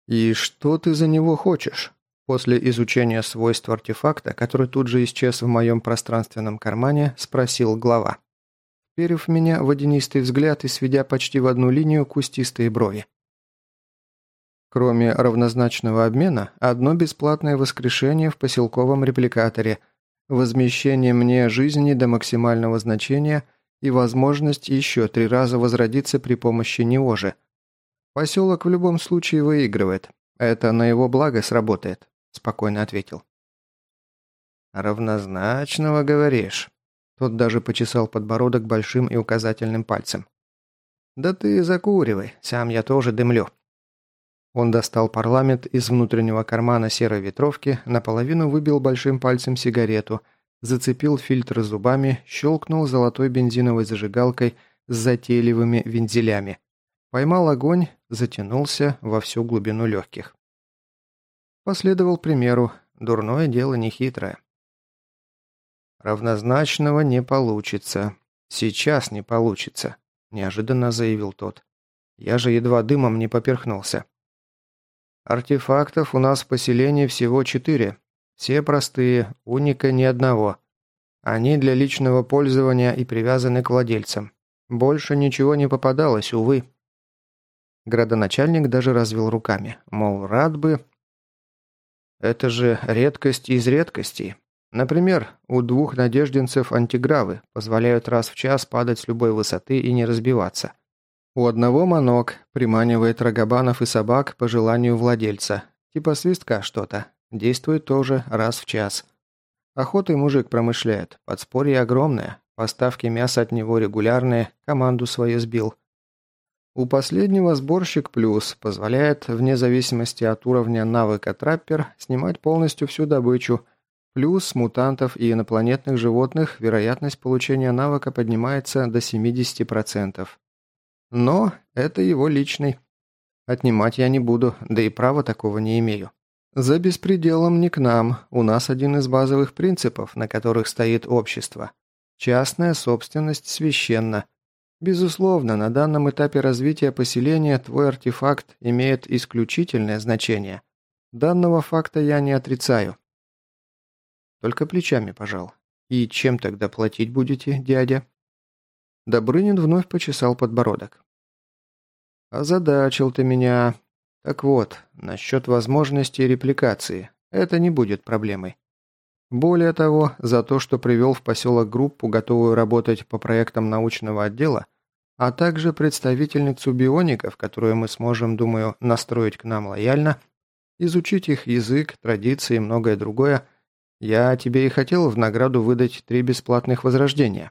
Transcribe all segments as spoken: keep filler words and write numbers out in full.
«И что ты за него хочешь?» После изучения свойств артефакта, который тут же исчез в моем пространственном кармане, спросил глава, вперев в меня водянистый взгляд и сведя почти в одну линию кустистые брови. Кроме равнозначного обмена, одно бесплатное воскрешение в поселковом репликаторе, возмещение мне жизни до максимального значения и возможность еще три раза возродиться при помощи него же. Поселок в любом случае выигрывает. Это на его благо сработает, спокойно ответил. «Равнозначного, говоришь?» Тот даже почесал подбородок большим и указательным пальцем. «Да ты закуривай, сам я тоже дымлю». Он достал парламент из внутреннего кармана серой ветровки, наполовину выбил большим пальцем сигарету, зацепил фильтр зубами, щелкнул золотой бензиновой зажигалкой с затейливыми вензелями. Поймал огонь, затянулся во всю глубину легких. Последовал примеру, дурное дело нехитрое. «Равнозначного не получится. Сейчас не получится», – неожиданно заявил тот. «Я же едва дымом не поперхнулся. Артефактов у нас в поселении всего четыре. Все простые, уника ни одного. Они для личного пользования и привязаны к владельцам. Больше ничего не попадалось, увы». Градоначальник даже развел руками, мол, рад бы. «Это же редкость из редкостей. Например, у двух надежденцев антигравы позволяют раз в час падать с любой высоты и не разбиваться. У одного манок приманивает рогобанов и собак по желанию владельца. Типа свистка что-то. Действует тоже раз в час. Охотой мужик промышляет. Подспорье огромное. Поставки мяса от него регулярные. Команду свою сбил. У последнего сборщик плюс позволяет, вне зависимости от уровня навыка траппер, снимать полностью всю добычу. Плюс с мутантов и инопланетных животных вероятность получения навыка поднимается до семьдесят процентов. Но это его личный. Отнимать я не буду, да и права такого не имею. За беспределом не к нам, у нас один из базовых принципов, на которых стоит общество. Частная собственность священна. Безусловно, на данном этапе развития поселения твой артефакт имеет исключительное значение. Данного факта я не отрицаю. Только плечами пожал. И чем тогда платить будете, дядя? Добрынин вновь почесал подбородок. «Озадачил ты меня. Так вот, насчет возможности репликации. Это не будет проблемой. Более того, за то, что привел в поселок группу, готовую работать по проектам научного отдела, а также представительницу биоников, которую мы сможем, думаю, настроить к нам лояльно, изучить их язык, традиции и многое другое, я тебе и хотел в награду выдать три бесплатных возрождения».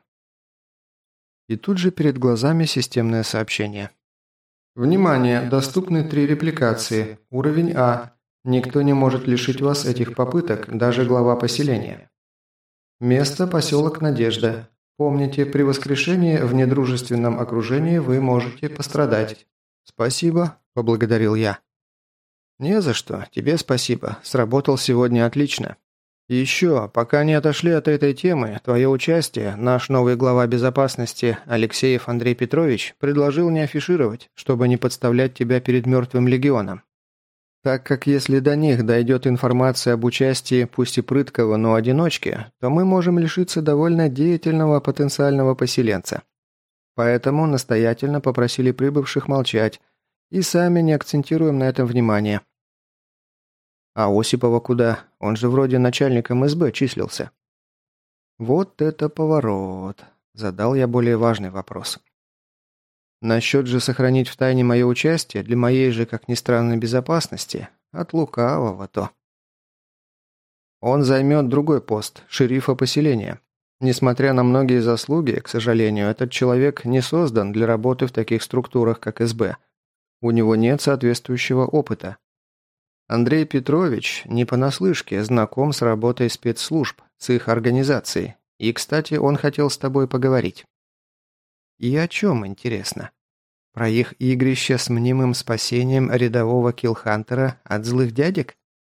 И тут же перед глазами системное сообщение. «Внимание! Доступны три репликации. Уровень А. Никто не может лишить вас этих попыток, даже глава поселения. Место – поселок Надежда. Помните, при воскрешении в недружественном окружении вы можете пострадать». «Спасибо», – поблагодарил я. «Не за что. Тебе спасибо. Сработал сегодня отлично. И еще, пока не отошли от этой темы, твое участие наш новый глава безопасности Алексеев Андрей Петрович предложил не афишировать, чтобы не подставлять тебя перед мертвым легионом. Так как если до них дойдет информация об участии, пусть и прыткого, но одиночки, то мы можем лишиться довольно деятельного потенциального поселенца. Поэтому настоятельно попросили прибывших молчать и сами не акцентируем на этом внимание». «А Осипова куда? Он же вроде начальником эс бэ числился». «Вот это поворот!» – задал я более важный вопрос. «Насчет же сохранить в тайне мое участие для моей же, как ни странно, безопасности, от лукавого то». «Он займет другой пост, шерифа поселения. Несмотря на многие заслуги, к сожалению, этот человек не создан для работы в таких структурах, как эс бэ. У него нет соответствующего опыта. Андрей Петрович не понаслышке знаком с работой спецслужб, с их организацией. И, кстати, он хотел с тобой поговорить». «И о чем, интересно? Про их игрище с мнимым спасением рядового киллхантера от злых дядек?»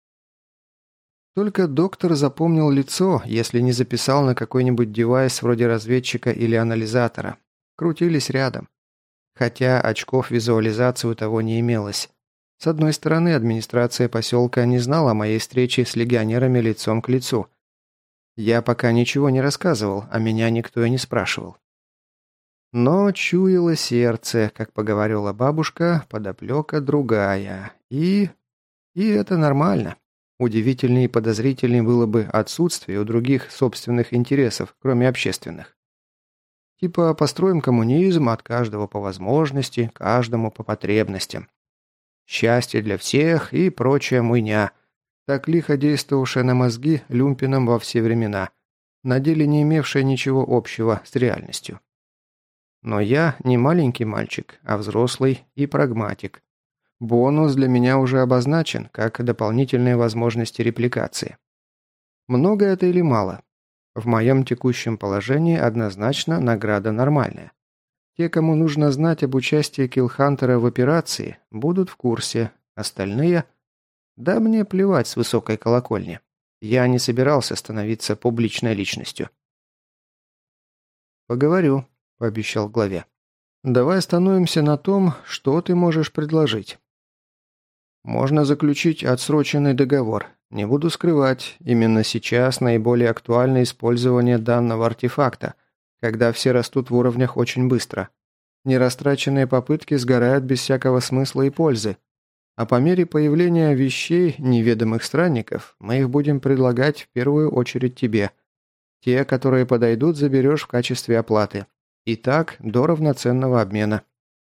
Только доктор запомнил лицо, если не записал на какой-нибудь девайс вроде разведчика или анализатора. Крутились рядом. Хотя очков визуализации у того не имелось. С одной стороны, администрация поселка не знала о моей встрече с легионерами лицом к лицу. Я пока ничего не рассказывал, а меня никто и не спрашивал. Но чуяло сердце, как поговорила бабушка, подоплека другая. И... и это нормально. Удивительнее и подозрительнее было бы отсутствие у других собственных интересов, кроме общественных. Типа построим коммунизм от каждого по возможности, каждому по потребностям. Счастье для всех и прочая муйня, так лихо действовавшая на мозги люмпином во все времена, на деле не имевшая ничего общего с реальностью. Но я не маленький мальчик, а взрослый и прагматик. Бонус для меня уже обозначен, как дополнительные возможности репликации. Много это или мало? В моем текущем положении однозначно награда нормальная. Те, кому нужно знать об участии Киллхантера в операции, будут в курсе. Остальные? Да мне плевать с высокой колокольни. Я не собирался становиться публичной личностью. «Поговорю», – пообещал главе. «Давай остановимся на том, что ты можешь предложить». «Можно заключить отсроченный договор. Не буду скрывать, именно сейчас наиболее актуально использование данного артефакта, когда все растут в уровнях очень быстро. Нерастраченные попытки сгорают без всякого смысла и пользы. А по мере появления вещей неведомых странников, мы их будем предлагать в первую очередь тебе. Те, которые подойдут, заберешь в качестве оплаты. И так до равноценного обмена».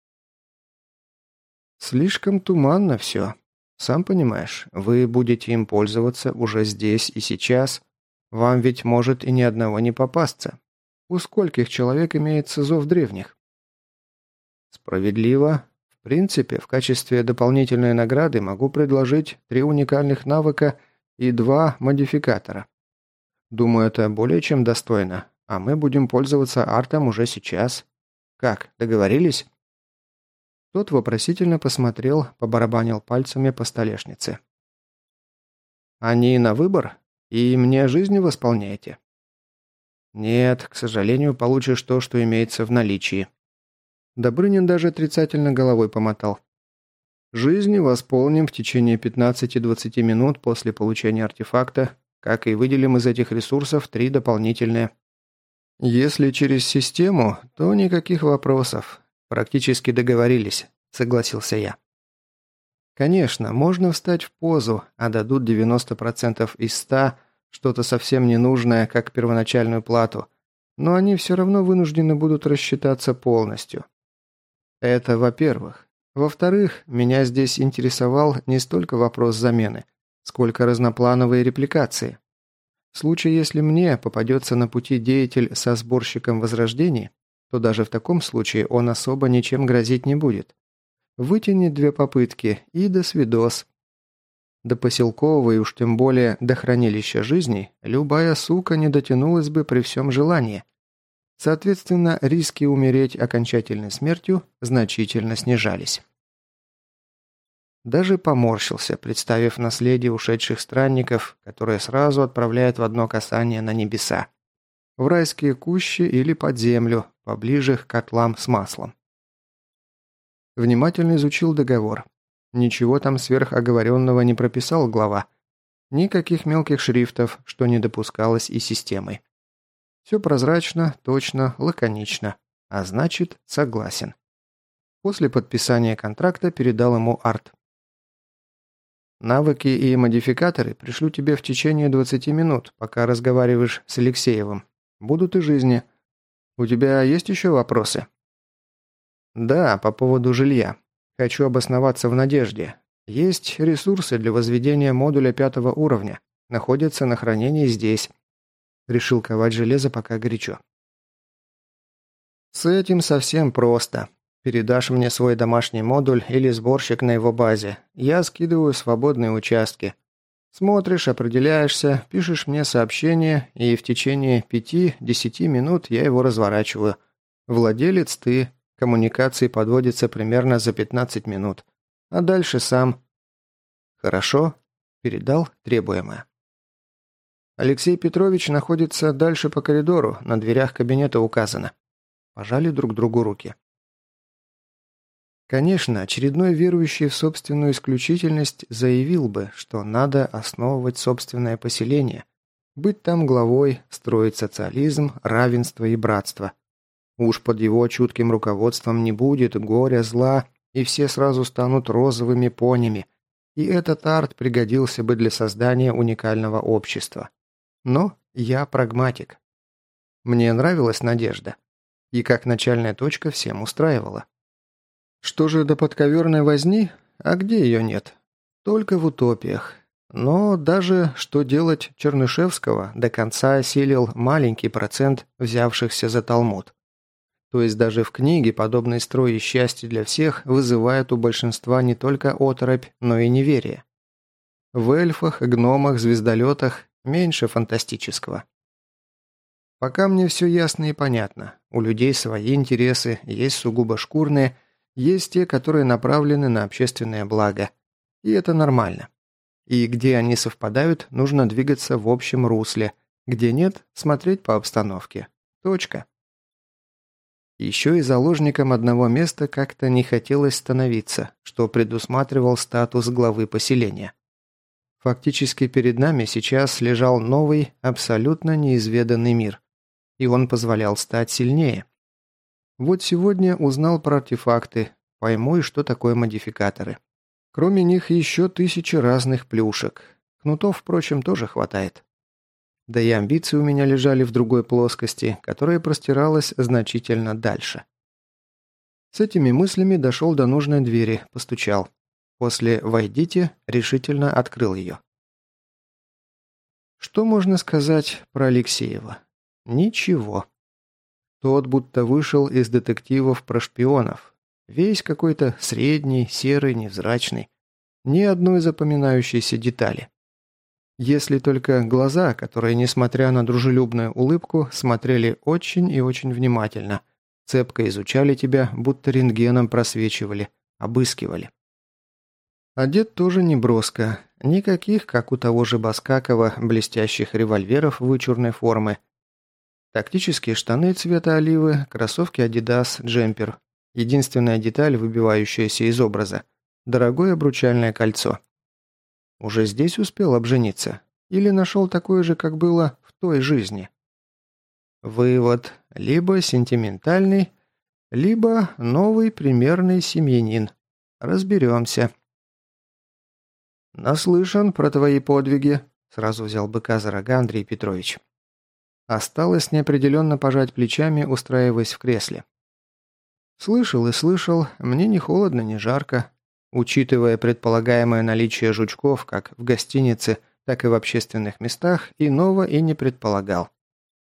«Слишком туманно все. Сам понимаешь, вы будете им пользоваться уже здесь и сейчас. Вам ведь может и ни одного не попасться. У скольких человек имеется зов древних?» «Справедливо. В принципе, в качестве дополнительной награды могу предложить три уникальных навыка и два модификатора. Думаю, это более чем достойно, а мы будем пользоваться артом уже сейчас. Как, договорились?» Тот вопросительно посмотрел, побарабанил пальцами по столешнице. «Они на выбор? И мне жизнь восполняете?» «Нет, к сожалению, получишь то, что имеется в наличии». Добрынин даже отрицательно головой помотал. «Жизнь восполним в течение пятнадцати-двадцати минут после получения артефакта, как и выделим из этих ресурсов три дополнительные. Если через систему, то никаких вопросов. Практически договорились», — согласился я. «Конечно, можно встать в позу, а дадут девяносто процентов из ста, что-то совсем ненужное, как первоначальную плату, но они все равно вынуждены будут рассчитаться полностью. Это во-первых. Во-вторых, меня здесь интересовал не столько вопрос замены, сколько разноплановые репликации. В случае, если мне попадется на пути деятель со сборщиком возрождений, то даже в таком случае он особо ничем грозить не будет. Вытянет две попытки и до свидос. До поселкового и уж тем более до хранилища жизней любая сука не дотянулась бы при всем желании. Соответственно, риски умереть окончательной смертью значительно снижались. Даже поморщился, представив наследие ушедших странников, которые сразу отправляют в одно касание на небеса. В райские кущи или под землю, поближе к котлам с маслом. Внимательно изучил договор. Ничего там сверхоговоренного не прописал глава. Никаких мелких шрифтов, что не допускалось и системой. Все прозрачно, точно, лаконично. А значит, согласен. После подписания контракта передал ему арт. «Навыки и модификаторы пришлю тебе в течение двадцати минут, пока разговариваешь с Алексеевым. Будут и жизни. У тебя есть еще вопросы?» «Да, по поводу жилья. Хочу обосноваться в Надежде. Есть ресурсы для возведения модуля пятого уровня. Находятся на хранении здесь». Решил ковать железо, пока горячо. «С этим совсем просто. Передашь мне свой домашний модуль или сборщик на его базе. Я скидываю свободные участки. Смотришь, определяешься, пишешь мне сообщение, и в течение пяти-десяти минут я его разворачиваю. Владелец ты, коммуникации подводятся примерно за пятнадцать минут. А дальше сам». «Хорошо?» – передал требуемое. «Алексей Петрович находится дальше по коридору, на дверях кабинета указано». Пожали друг другу руки. Конечно, очередной верующий в собственную исключительность заявил бы, что надо основывать собственное поселение, быть там главой, строить социализм, равенство и братство. Уж под его чутким руководством не будет горя, зла, и все сразу станут розовыми понями, и этот арт пригодился бы для создания уникального общества. Но я прагматик. Мне нравилась надежда, и как начальная точка всем устраивала. Что же до подковерной возни? А где ее нет? Только в утопиях. Но даже что делать Чернышевского до конца осилил маленький процент взявшихся за Талмуд. То есть даже в книге подобный строй и счастье для всех вызывает у большинства не только оторопь, но и неверие. В эльфах, гномах, звездолетах меньше фантастического. Пока мне все ясно и понятно. У людей свои интересы, есть сугубо шкурные, есть те, которые направлены на общественное благо. И это нормально. И где они совпадают, нужно двигаться в общем русле. Где нет, смотреть по обстановке. Точка. Еще и заложником одного места как-то не хотелось становиться, что предусматривал статус главы поселения. Фактически перед нами сейчас лежал новый, абсолютно неизведанный мир. И он позволял стать сильнее. Вот сегодня узнал про артефакты, пойму и что такое модификаторы. Кроме них еще тысячи разных плюшек. Кнутов, впрочем, тоже хватает. Да и амбиции у меня лежали в другой плоскости, которая простиралась значительно дальше. С этими мыслями дошел до нужной двери, постучал. После «войдите» решительно открыл ее. Что можно сказать про Алексеева? Ничего. Тот будто вышел из детективов про шпионов. Весь какой-то средний, серый, невзрачный. Ни одной запоминающейся детали. Если только глаза, которые, несмотря на дружелюбную улыбку, смотрели очень и очень внимательно, цепко изучали тебя, будто рентгеном просвечивали, обыскивали. Одет тоже не броско. Никаких, как у того же Баскакова, блестящих револьверов вычурной формы. Тактические штаны цвета оливы, кроссовки Adidas, джемпер. Единственная деталь, выбивающаяся из образа – дорогое обручальное кольцо. Уже здесь успел обжениться? Или нашел такое же, как было в той жизни? Вывод – либо сентиментальный, либо новый примерный семьянин. Разберемся. «Наслышан про твои подвиги», – сразу взял быка за рога Андрей Петрович. Осталось неопределенно пожать плечами, устраиваясь в кресле. Слышал и слышал, мне ни холодно, ни жарко. Учитывая предполагаемое наличие жучков как в гостинице, так и в общественных местах, иного и не предполагал.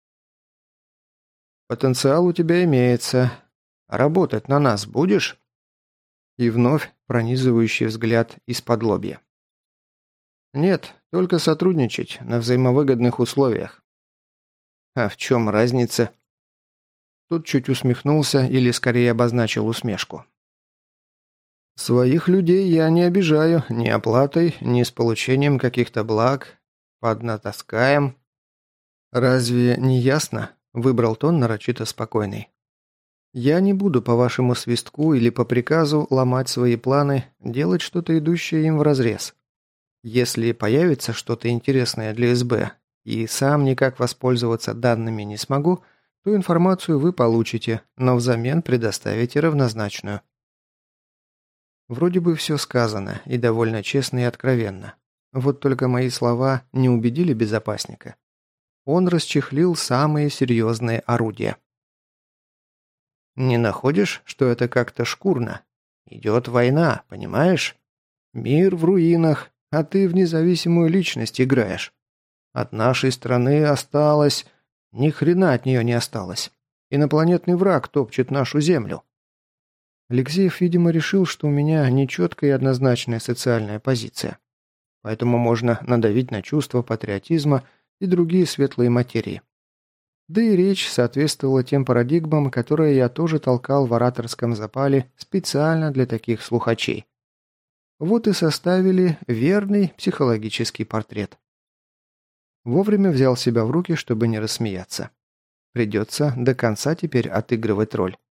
«Потенциал у тебя имеется. Работать на нас будешь?» И вновь пронизывающий взгляд из-под лобья. «Нет, только сотрудничать на взаимовыгодных условиях». «А в чем разница?» Тот чуть усмехнулся или скорее обозначил усмешку. «Своих людей я не обижаю ни оплатой, ни с получением каких-то благ. Поднатаскаем». «Разве не ясно?» – выбрал тон нарочито спокойный. «Я не буду по вашему свистку или по приказу ломать свои планы, делать что-то идущее им вразрез. Если появится что-то интересное для СБ, и сам никак воспользоваться данными не смогу, то информацию вы получите, но взамен предоставите равнозначную». Вроде бы все сказано, и довольно честно и откровенно. Вот только мои слова не убедили безопасника. Он расчехлил самые серьезные орудия. «Не находишь, что это как-то шкурно? Идет война, понимаешь? Мир в руинах, а ты в независимую личность играешь. От нашей страны осталось... Ни хрена от нее не осталось. Инопланетный враг топчет нашу землю». Алексеев, видимо, решил, что у меня нечеткая и однозначная социальная позиция. Поэтому можно надавить на чувство патриотизма и другие светлые материи. Да и речь соответствовала тем парадигмам, которые я тоже толкал в ораторском запале специально для таких слухачей. Вот и составили верный психологический портрет. Вовремя взял себя в руки, чтобы не рассмеяться. Придется до конца теперь отыгрывать роль.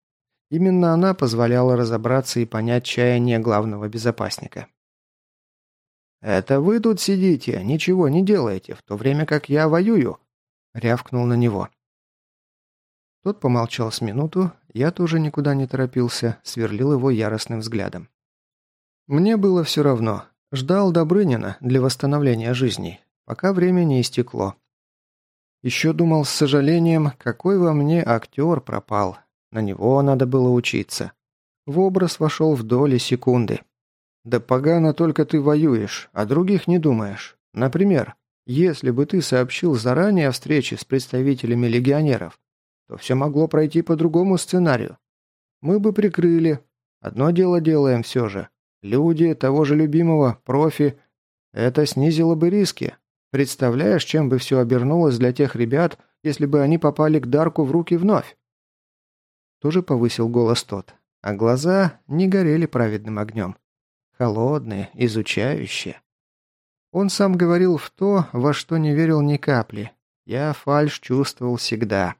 Именно она позволяла разобраться и понять чаяние главного безопасника. «Это вы тут сидите, ничего не делаете, в то время как я воюю», — рявкнул на него. Тот помолчал с минуту, я тоже никуда не торопился, сверлил его яростным взглядом. Мне было все равно. Ждал Добрынина для восстановления жизни, пока время не истекло. Еще думал с сожалением, какой во мне актер пропал. На него надо было учиться. В образ вошел в доли секунды. Да погано только ты воюешь, о других не думаешь. Например, если бы ты сообщил заранее о встрече с представителями легионеров, то все могло пройти по другому сценарию. Мы бы прикрыли. Одно дело делаем все же. Люди того же любимого, профи. Это снизило бы риски. Представляешь, чем бы все обернулось для тех ребят, если бы они попали к Дарку в руки вновь? Тоже повысил голос тот, а глаза не горели праведным огнем. Холодные, изучающие. Он сам говорил в то, во что не верил ни капли. Я фальшь чувствовал всегда.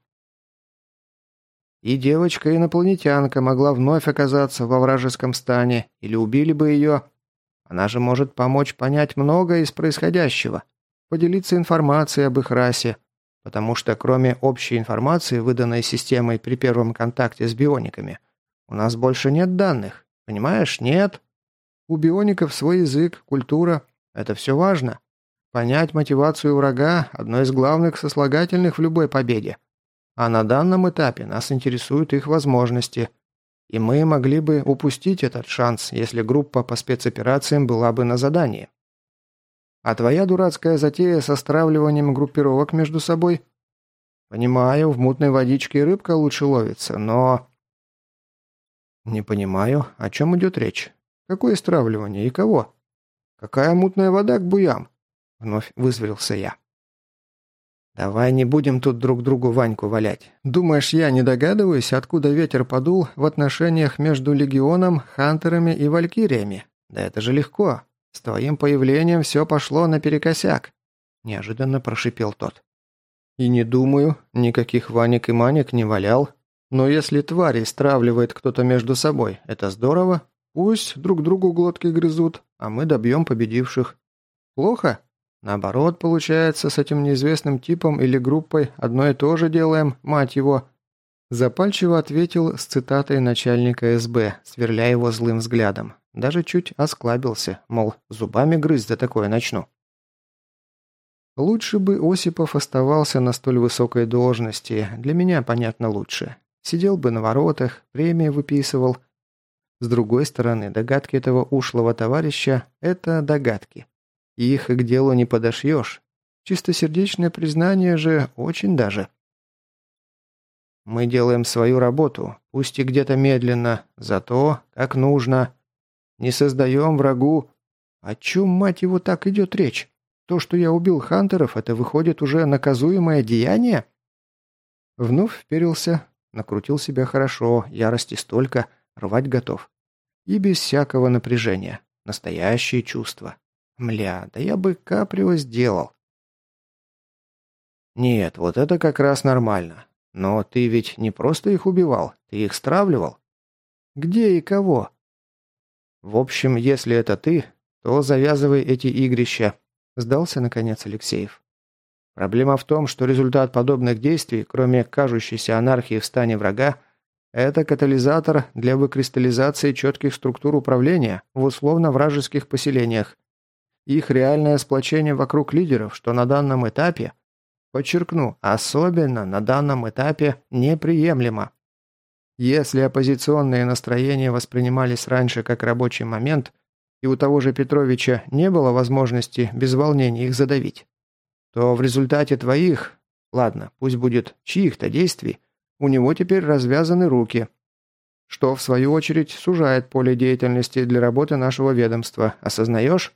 И девочка-инопланетянка могла вновь оказаться во вражеском стане, или убили бы ее. Она же может помочь понять многое из происходящего, поделиться информацией об их расе, потому что кроме общей информации, выданной системой при первом контакте с биониками, у нас больше нет данных. Понимаешь, нет. У биоников свой язык, культура. Это все важно. Понять мотивацию врага – одно из главных сослагательных в любой победе. А на данном этапе нас интересуют их возможности. И мы могли бы упустить этот шанс, если группа по спецоперациям была бы на задании. А твоя дурацкая затея со стравливанием группировок между собой? Понимаю, в мутной водичке рыбка лучше ловится, но... Не понимаю, о чем идет речь. Какое стравливание и кого? Какая мутная вода к буям? Вновь вызверился я. «Давай не будем тут друг другу Ваньку валять. Думаешь, я не догадываюсь, откуда ветер подул в отношениях между Легионом, Хантерами и Валькириями? Да это же легко. С твоим появлением все пошло наперекосяк», – неожиданно прошипел тот. «И не думаю, никаких Ванек и Манек не валял. Но если твари стравливает кто-то между собой, это здорово. Пусть друг другу глотки грызут, а мы добьем победивших. Плохо? Наоборот, получается, с этим неизвестным типом или группой одно и то же делаем, мать его». Запальчиво ответил с цитатой начальника эс бэ, сверляя его злым взглядом. Даже чуть осклабился, мол, зубами грызть за такое начну. Лучше бы Осипов оставался на столь высокой должности, для меня, понятно, лучше. Сидел бы на воротах, премии выписывал. С другой стороны, догадки этого ушлого товарища – это догадки. Их к делу не подошьешь. Чистосердечное признание же очень даже. Мы делаем свою работу, пусть и где-то медленно, зато как нужно. Не создаем врагу... О чем, мать его, так идет речь? То, что я убил Хантеров, это выходит уже наказуемое деяние? Вновь вперился, накрутил себя хорошо, ярости столько, рвать готов. И без всякого напряжения. Настоящие чувства. Мля, да я бы каприо сделал. Нет, вот это как раз нормально. Но ты ведь не просто их убивал, ты их стравливал. Где и кого? В общем, если это ты, то завязывай эти игрища, сдался наконец Алексеев. Проблема в том, что результат подобных действий, кроме кажущейся анархии в стане врага, это катализатор для выкристаллизации четких структур управления в условно-вражеских поселениях. Их реальное сплочение вокруг лидеров, что на данном этапе, подчеркну, особенно на данном этапе, неприемлемо. Если оппозиционные настроения воспринимались раньше как рабочий момент, и у того же Петровича не было возможности без волнения их задавить, то в результате твоих, ладно, пусть будет чьих-то действий, у него теперь развязаны руки, что, в свою очередь, сужает поле деятельности для работы нашего ведомства. Осознаешь?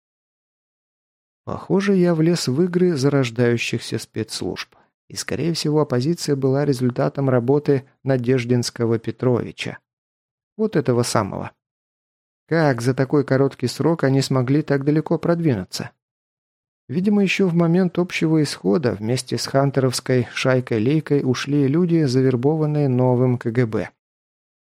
Похоже, я влез в игры зарождающихся спецслужб. И, скорее всего, оппозиция была результатом работы Надеждинского Петровича. Вот этого самого. Как за такой короткий срок они смогли так далеко продвинуться? Видимо, еще в момент общего исхода вместе с хантеровской шайкой-лейкой ушли люди, завербованные новым ка гэ бэ.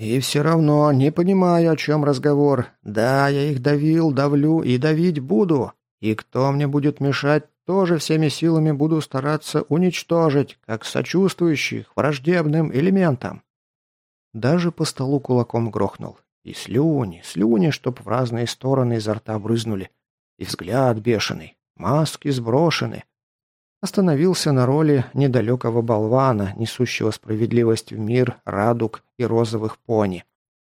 «И все равно не понимаю, о чем разговор. Да, я их давил, давлю и давить буду. И кто мне будет мешать, тоже всеми силами буду стараться уничтожить, как сочувствующих враждебным элементам». Даже по столу кулаком грохнул. И слюни, слюни, чтоб в разные стороны изо рта брызнули. И взгляд бешеный, маски сброшены. Остановился на роли недалекого болвана, несущего справедливость в мир радуг и розовых пони.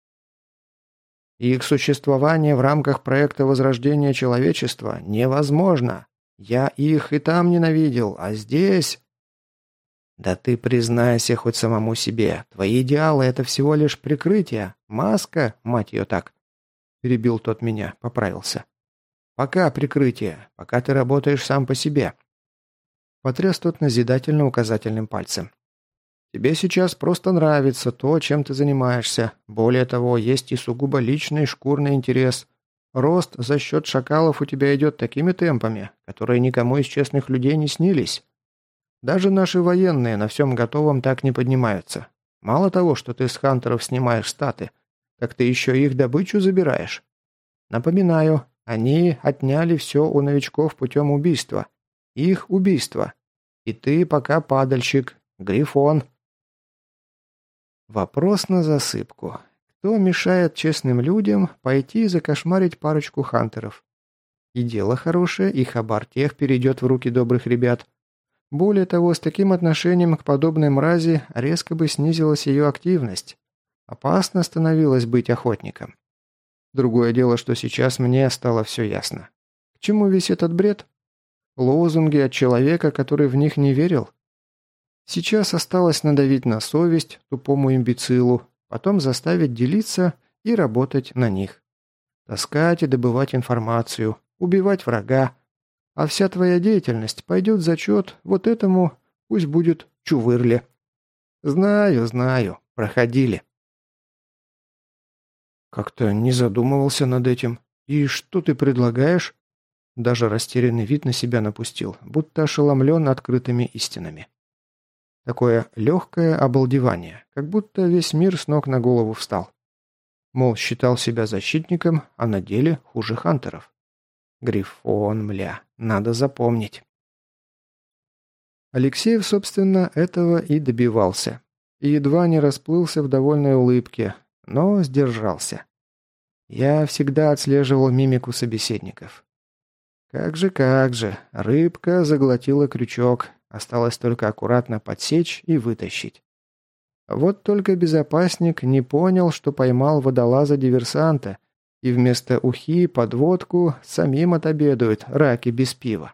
Их существование в рамках проекта возрождения человечества невозможно. Я их и там ненавидел, а здесь... Да ты признайся хоть самому себе. Твои идеалы — это всего лишь прикрытие. Маска, мать ее так. Перебил тот меня, поправился. Пока прикрытие, пока ты работаешь сам по себе. Потряс тот назидательно указательным пальцем. Тебе сейчас просто нравится то, чем ты занимаешься. Более того, есть и сугубо личный шкурный интерес. Рост за счет шакалов у тебя идет такими темпами, которые никому из честных людей не снились. Даже наши военные на всем готовом так не поднимаются. Мало того, что ты с хантеров снимаешь статы, так ты еще их добычу забираешь. Напоминаю, они отняли все у новичков путем убийства. Их убийство. И ты пока падальщик. Грифон. Вопрос на засыпку. Кто мешает честным людям пойти и закошмарить парочку хантеров? И дело хорошее, и хабар тех перейдет в руки добрых ребят. Более того, с таким отношением к подобной мрази резко бы снизилась ее активность. Опасно становилось быть охотником. Другое дело, что сейчас мне стало все ясно. К чему весь этот бред? Лозунги от человека, который в них не верил? Сейчас осталось надавить на совесть тупому имбецилу, потом заставить делиться и работать на них. Таскать и добывать информацию, убивать врага. А вся твоя деятельность пойдет в зачет вот этому, пусть будет чувырле. Знаю, знаю, проходили. Как-то не задумывался над этим. И что ты предлагаешь? Даже растерянный вид на себя напустил, будто ошеломлен открытыми истинами. Такое легкое обалдевание, как будто весь мир с ног на голову встал. Мол, считал себя защитником, а на деле хуже хантеров. Грифон, мля, надо запомнить. Алексеев, собственно, этого и добивался. И едва не расплылся в довольной улыбке, но сдержался. Я всегда отслеживал мимику собеседников. Как же, как же, рыбка заглотила крючок, осталось только аккуратно подсечь и вытащить. Вот только безопасник не понял, что поймал водолаза-диверсанта, и вместо ухи под водку самим отобедают раки без пива.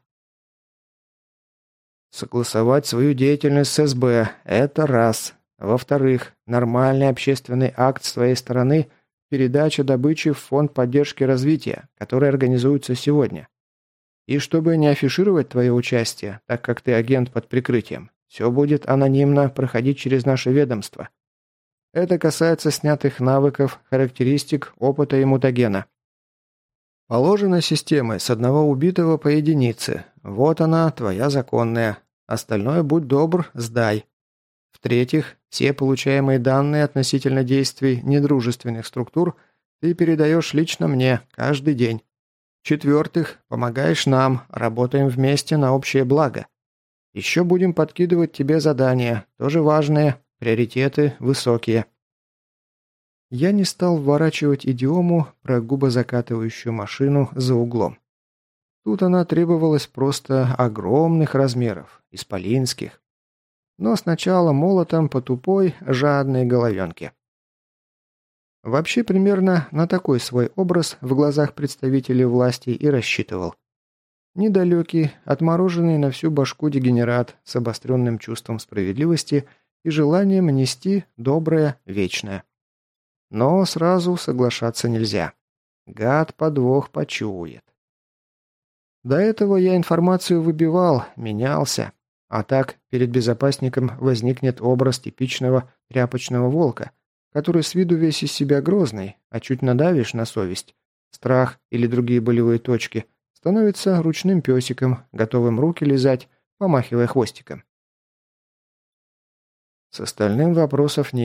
Согласовать свою деятельность с эс бэ – это раз. Во-вторых, нормальный общественный акт с твоей стороны – передача добычи в фонд поддержки развития, который организуется сегодня. И чтобы не афишировать твое участие, так как ты агент под прикрытием, все будет анонимно проходить через наше ведомство. Это касается снятых навыков, характеристик, опыта и мутагена. Положена системой с одного убитого по единице. Вот она, твоя законная. Остальное, будь добр, сдай. В-третьих, все получаемые данные относительно действий недружественных структур ты передаешь лично мне каждый день. В-четвертых, помогаешь нам, работаем вместе на общее благо. Еще будем подкидывать тебе задания, тоже важные, приоритеты высокие. Я не стал вворачивать идиому про губозакатывающую машину за углом. Тут она требовалась просто огромных размеров, исполинских. Но сначала молотом по тупой, жадной головенке. Вообще примерно на такой свой образ в глазах представителей власти и рассчитывал. Недалекий, отмороженный на всю башку дегенерат с обостренным чувством справедливости и желанием нести доброе, вечное. Но сразу соглашаться нельзя. Гад подвох почует. До этого я информацию выбивал, менялся. А так перед безопасником возникнет образ типичного тряпочного волка, который с виду весь из себя грозный, а чуть надавишь на совесть, страх или другие болевые точки, становится ручным песиком, готовым руки лизать, помахивая хвостиком. С остальным вопросов нет.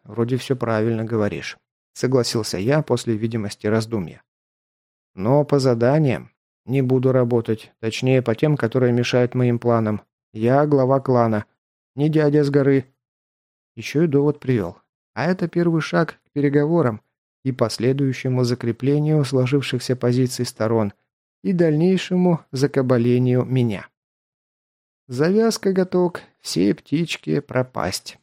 вроде все правильно говоришь», — согласился я после видимости раздумья. «Но по заданиям не буду работать, точнее по тем, которые мешают моим планам. Я глава клана, не дядя с горы». Еще и довод привел. А это первый шаг к переговорам и последующему закреплению сложившихся позиций сторон и дальнейшему закабалению меня. Завязка, готок, все птички пропасть.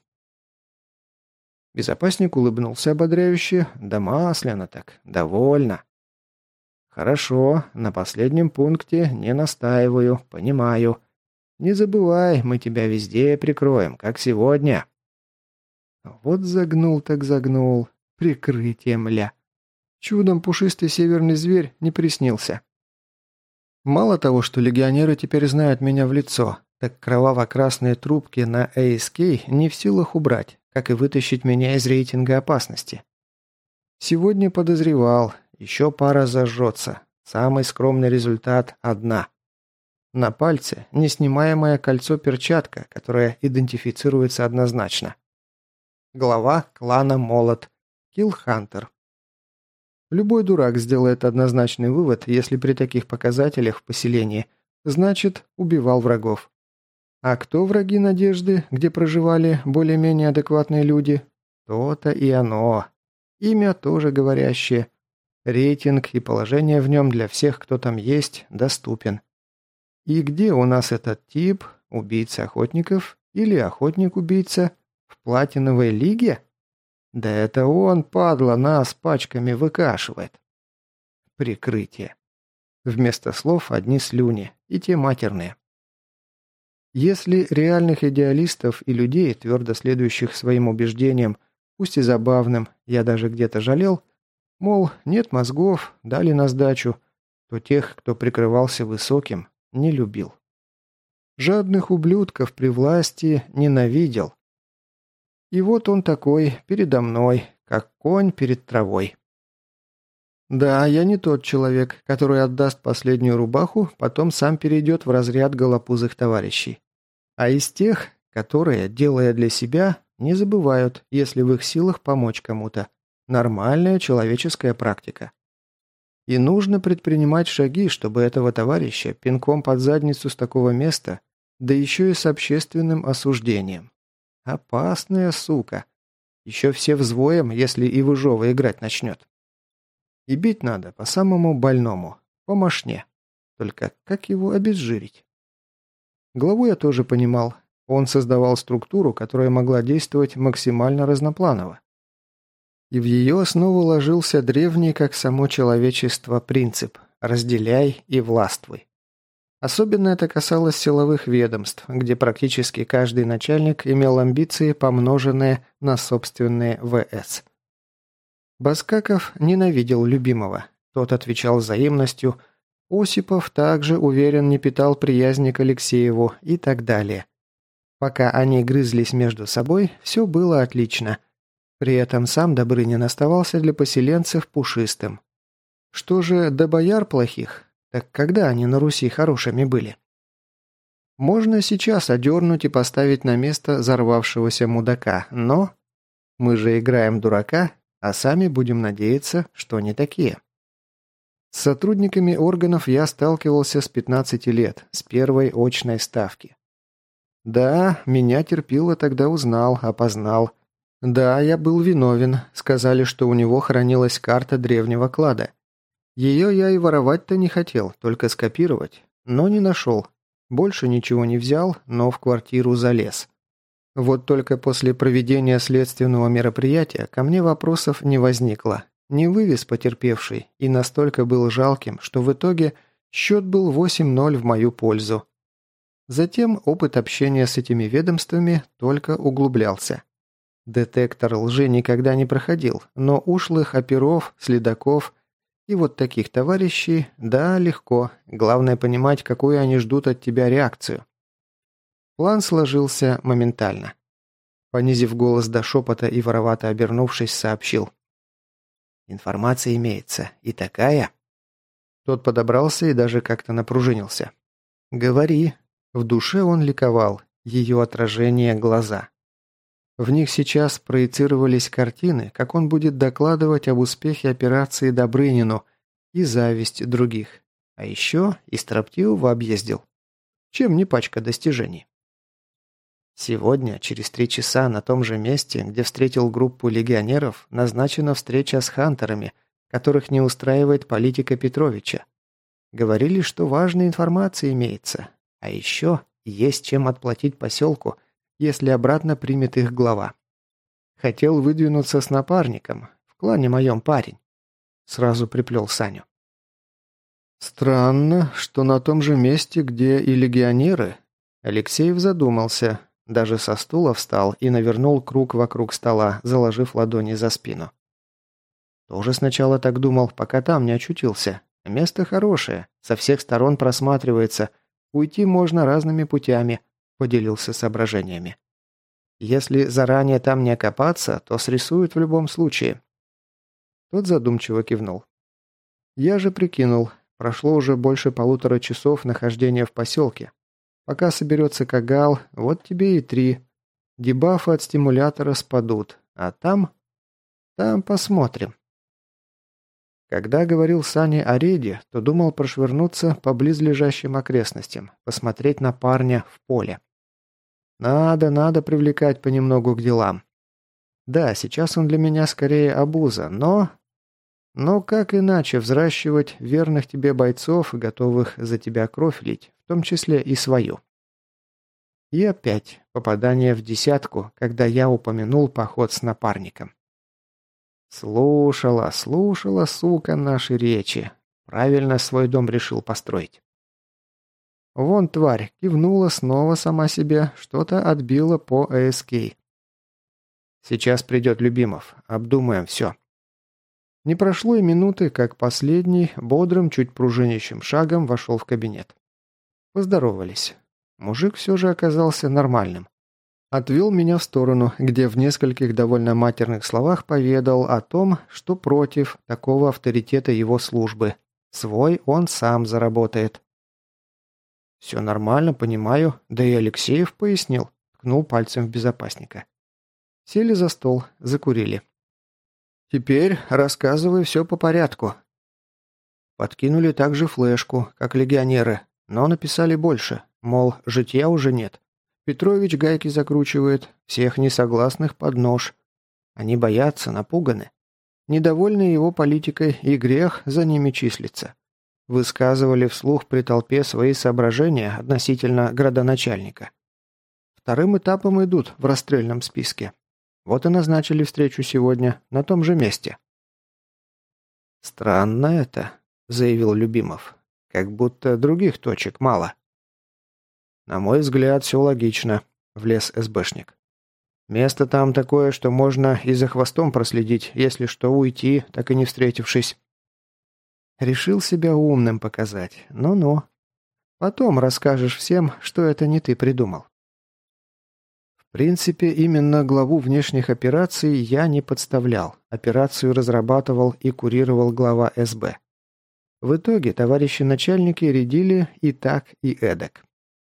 Безопасник улыбнулся ободряюще, да масляно так, довольно. «Хорошо, на последнем пункте не настаиваю, понимаю. Не забывай, мы тебя везде прикроем, как сегодня». Вот загнул так загнул, прикрытие, мля. Чудом пушистый северный зверь не приснился. Мало того, что легионеры теперь знают меня в лицо, так кроваво-красные трубки на эй эс кей не в силах убрать, как и вытащить меня из рейтинга опасности. Сегодня подозревал, еще пара зажжется. Самый скромный результат – одна. На пальце неснимаемое кольцо-перчатка, которое идентифицируется однозначно. Глава клана Молот. Киллхантер. Любой дурак сделает однозначный вывод, если при таких показателях в поселении, значит, убивал врагов. А кто враги Надежды, где проживали более-менее адекватные люди? То-то и оно. Имя тоже говорящее. Рейтинг и положение в нем для всех, кто там есть, доступен. И где у нас этот тип, убийца охотников или охотник-убийца, в платиновой лиге? Да это он, падла, нас пачками выкашивает. Прикрытие. Вместо слов одни слюни, и те матерные. Если реальных идеалистов и людей, твердо следующих своим убеждениям, пусть и забавным, я даже где-то жалел, мол, нет мозгов, дали на сдачу, то тех, кто прикрывался высоким, не любил. Жадных ублюдков при власти ненавидел. И вот он такой, передо мной, как конь перед травой. Да, я не тот человек, который отдаст последнюю рубаху, потом сам перейдет в разряд голопузых товарищей. А из тех, которые, делая для себя, не забывают, если в их силах помочь кому-то. Нормальная человеческая практика. И нужно предпринимать шаги, чтобы этого товарища пинком под задницу с такого места, да еще и с общественным осуждением. Опасная сука. Еще все взвоем, если и Выжова играть начнет. И бить надо по самому больному, по мошне. Только как его обезжирить? Главу я тоже понимал. Он создавал структуру, которая могла действовать максимально разнопланово. И в ее основу ложился древний, как само человечество, принцип «разделяй и властвуй». Особенно это касалось силовых ведомств, где практически каждый начальник имел амбиции, помноженные на собственные вэ эс. Баскаков ненавидел любимого, тот отвечал взаимностью, Осипов также, уверен, не питал приязни к Алексееву и так далее. Пока они грызлись между собой, все было отлично. При этом сам Добрынин оставался для поселенцев пушистым. Что же до бояр плохих? Так когда они на Руси хорошими были? Можно сейчас одернуть и поставить на место взорвавшегося мудака, но... Мы же играем дурака, а сами будем надеяться, что не такие. С сотрудниками органов я сталкивался с пятнадцати лет, с первой очной ставки. Да, меня терпило тогда узнал, опознал. Да, я был виновен, сказали, что у него хранилась карта древнего клада. Ее я и воровать-то не хотел, только скопировать, но не нашел. Больше ничего не взял, но в квартиру залез. Вот только после проведения следственного мероприятия ко мне вопросов не возникло. Не вывез потерпевший и настолько был жалким, что в итоге счет был восемь ноль в мою пользу. Затем опыт общения с этими ведомствами только углублялся. Детектор лжи никогда не проходил, но ушлых оперов, следаков и вот таких товарищей, да, легко. Главное понимать, какую они ждут от тебя реакцию. План сложился моментально. Понизив голос до шепота и воровато обернувшись, сообщил. «Информация имеется. И такая...» Тот подобрался и даже как-то напружинился. «Говори». В душе он ликовал. Ее отражение – глаза. В них сейчас проецировались картины, как он будет докладывать об успехе операции Добрынину и зависть других. А еще и строптивого объездил. Чем не пачка достижений? Сегодня, через три часа, на том же месте, где встретил группу легионеров, назначена встреча с хантерами, которых не устраивает политика Петровича. Говорили, что важная информация имеется. А еще есть чем отплатить поселку, если обратно примет их глава. Хотел выдвинуться с напарником, в клане моем парень. Сразу приплел Саню. Странно, что на том же месте, где и легионеры. Алексеев задумался, даже со стула встал и навернул круг вокруг стола, заложив ладони за спину. Тоже сначала так думал, пока там не очутился. Место хорошее, со всех сторон просматривается, уйти можно разными путями, поделился соображениями. Если заранее там не окопаться, то срисуют в любом случае. Тот задумчиво кивнул. Я же прикинул, прошло уже больше полутора часов нахождения в поселке. Пока соберется Кагал, вот тебе и три. Дебафы от стимулятора спадут, а там... Там посмотрим. Когда говорил Сане о рейде, то думал прошвырнуться по близлежащим окрестностям, посмотреть на парня в поле. Надо, надо привлекать понемногу к делам. Да, сейчас он для меня скорее обуза, но... Но как иначе взращивать верных тебе бойцов, готовых за тебя кровь лить, в том числе и свою? И опять попадание в десятку, когда я упомянул поход с напарником. Слушала, слушала, сука, наши речи. Правильно свой дом решил построить. Вон тварь кивнула снова сама себе, что-то отбила по АСК. Сейчас придет Любимов, обдумаем все. Не прошло и минуты, как последний, бодрым, чуть пружинящим шагом вошел в кабинет. Поздоровались. Мужик все же оказался нормальным. Отвел меня в сторону, где в нескольких довольно матерных словах поведал о том, что против такого авторитета его службы. Свой он сам заработает. «Все нормально, понимаю, да и Алексеев пояснил», ткнул пальцем в безопасника. Сели за стол, закурили. «Теперь рассказывай все по порядку». Подкинули также флешку, как легионеры, но написали больше, мол, житья уже нет. Петрович гайки закручивает, всех несогласных под нож. Они боятся, напуганы. Недовольны его политикой, и грех за ними числится. Высказывали вслух при толпе свои соображения относительно градоначальника. Вторым этапом идут в расстрельном списке. Вот и назначили встречу сегодня на том же месте. «Странно это», — заявил Любимов. «Как будто других точек мало». «На мой взгляд, все логично», — влез СБшник. «Место там такое, что можно и за хвостом проследить, если что, уйти, так и не встретившись». Решил себя умным показать. Ну-ну. Потом расскажешь всем, что это не ты придумал. В принципе, именно главу внешних операций я не подставлял. Операцию разрабатывал и курировал глава СБ. В итоге товарищи начальники рядили и так, и эдак.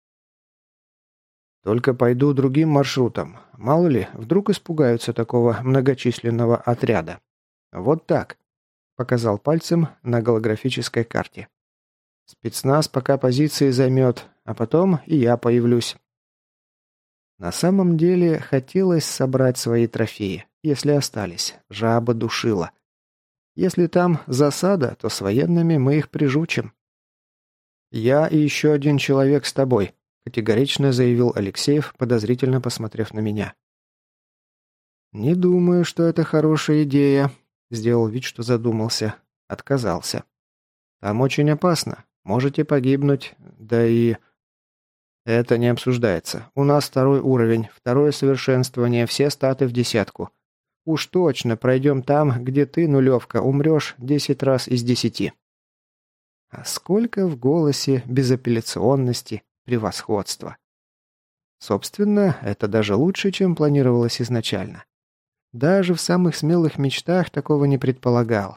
Только пойду другим маршрутом. Мало ли, вдруг испугаются такого многочисленного отряда. Вот так. Показал пальцем на голографической карте. Спецназ пока позиции займет, а потом и я появлюсь. На самом деле хотелось собрать свои трофеи, если остались. Жаба душила. Если там засада, то с военными мы их прижучим. «Я и еще один человек с тобой», — категорично заявил Алексеев, подозрительно посмотрев на меня. «Не думаю, что это хорошая идея», — сделал вид, что задумался. Отказался. «Там очень опасно. Можете погибнуть, да и...» «Это не обсуждается. У нас второй уровень, второе совершенствование, все статы в десятку. Уж точно пройдем там, где ты, нулевка, умрешь десять раз из десяти». А сколько в голосе безапелляционности, превосходства. Собственно, это даже лучше, чем планировалось изначально. Даже в самых смелых мечтах такого не предполагал.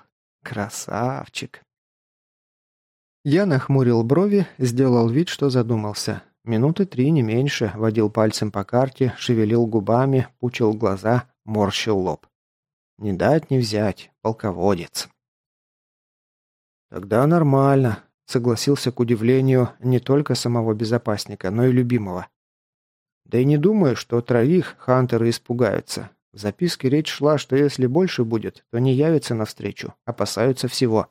Красавчик. Я нахмурил брови, сделал вид, что задумался. Минуты три, не меньше, водил пальцем по карте, шевелил губами, пучил глаза, морщил лоб. Не дать не взять, полководец. Тогда нормально, согласился к удивлению не только самого безопасника, но и любимого. Да и не думаю, что троих хантеры испугаются. В записке речь шла, что если больше будет, то не явятся навстречу, опасаются всего.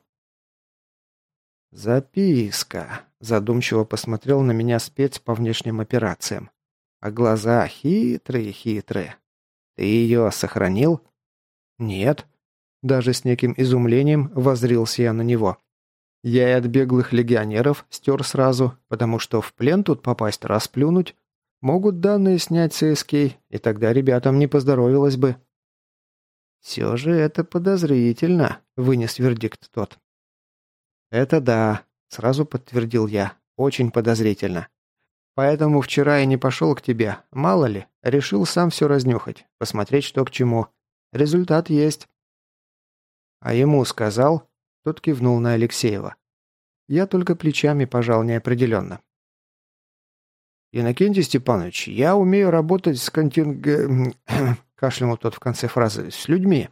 «Записка», – задумчиво посмотрел на меня спец по внешним операциям. А глаза хитрые-хитрые. «Ты ее сохранил?» «Нет». Даже с неким изумлением воззрился я на него. Я и от беглых легионеров стер сразу, потому что в плен тут попасть расплюнуть. Могут данные снять с СК, и тогда ребятам не поздоровилось бы. «Все же это подозрительно», – вынес вердикт тот. «Это да», – сразу подтвердил я. «Очень подозрительно. Поэтому вчера я не пошел к тебе. Мало ли, решил сам все разнюхать, посмотреть, что к чему. Результат есть». «А ему сказал?» – тот кивнул на Алексеева. Я только плечами пожал неопределенно. «Иннокентий Степанович, я умею работать с континг...» – кашлянул тот в конце фразы. «С людьми».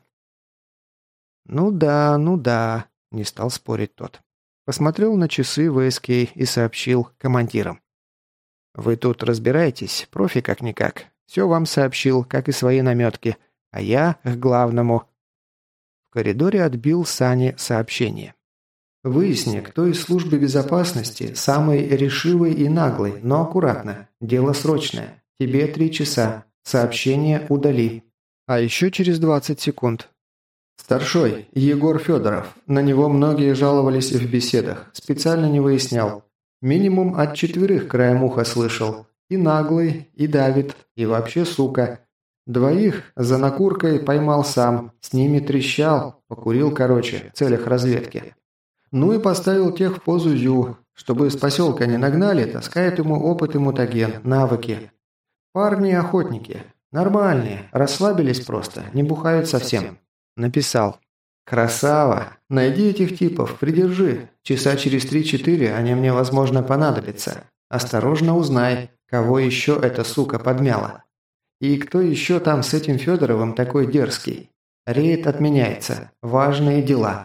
«Ну да, ну да», – не стал спорить тот. Посмотрел на часы в СК и сообщил командирам. «Вы тут разбираетесь, профи как-никак. Все вам сообщил, как и свои наметки. А я к главному». В коридоре отбил Сане сообщение. «Выясни, кто из службы безопасности самый решивый и наглый, но аккуратно. Дело срочное. Тебе три часа. Сообщение удали». А еще через двадцать секунд. «Старшой, Егор Федоров. На него многие жаловались в беседах. Специально не выяснял. Минимум от четверых краем уха слышал. И наглый, и давит, и вообще сука. Двоих за накуркой поймал сам. С ними трещал. Покурил, короче, в целях разведки. Ну и поставил тех в позу Зю. Чтобы с поселка не нагнали, таскает ему опыт и мутаген, навыки. Парни охотники. Нормальные, расслабились просто, не бухают совсем». Написал. «Красава! Найди этих типов, придержи. Часа через три-четыре они мне, возможно, понадобятся. Осторожно узнай, кого еще эта сука подмяла. И кто еще там с этим Федоровым такой дерзкий. Рейд отменяется. Важные дела».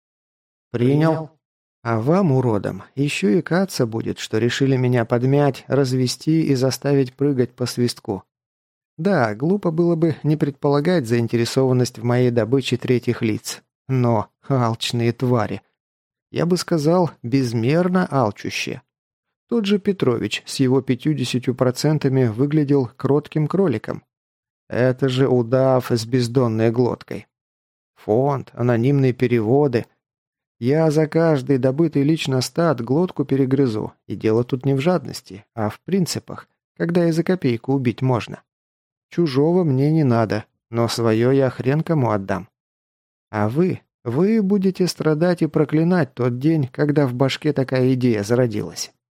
«Принял. А вам, уродам, еще и каться будет, что решили меня подмять, развести и заставить прыгать по свистку. Да, глупо было бы не предполагать заинтересованность в моей добыче третьих лиц. Но алчные твари. Я бы сказал, безмерно алчущие. Тот же Петрович с его пятьюдесятью процентами выглядел кротким кроликом. Это же удав с бездонной глоткой. Фонд, анонимные переводы. Я за каждый добытый лично стат глотку перегрызу. И дело тут не в жадности, а в принципах, когда и за копейку убить можно. Чужого мне не надо, но свое я хрен кому отдам. А вы, вы будете страдать и проклинать тот день, когда в башке такая идея зародилась.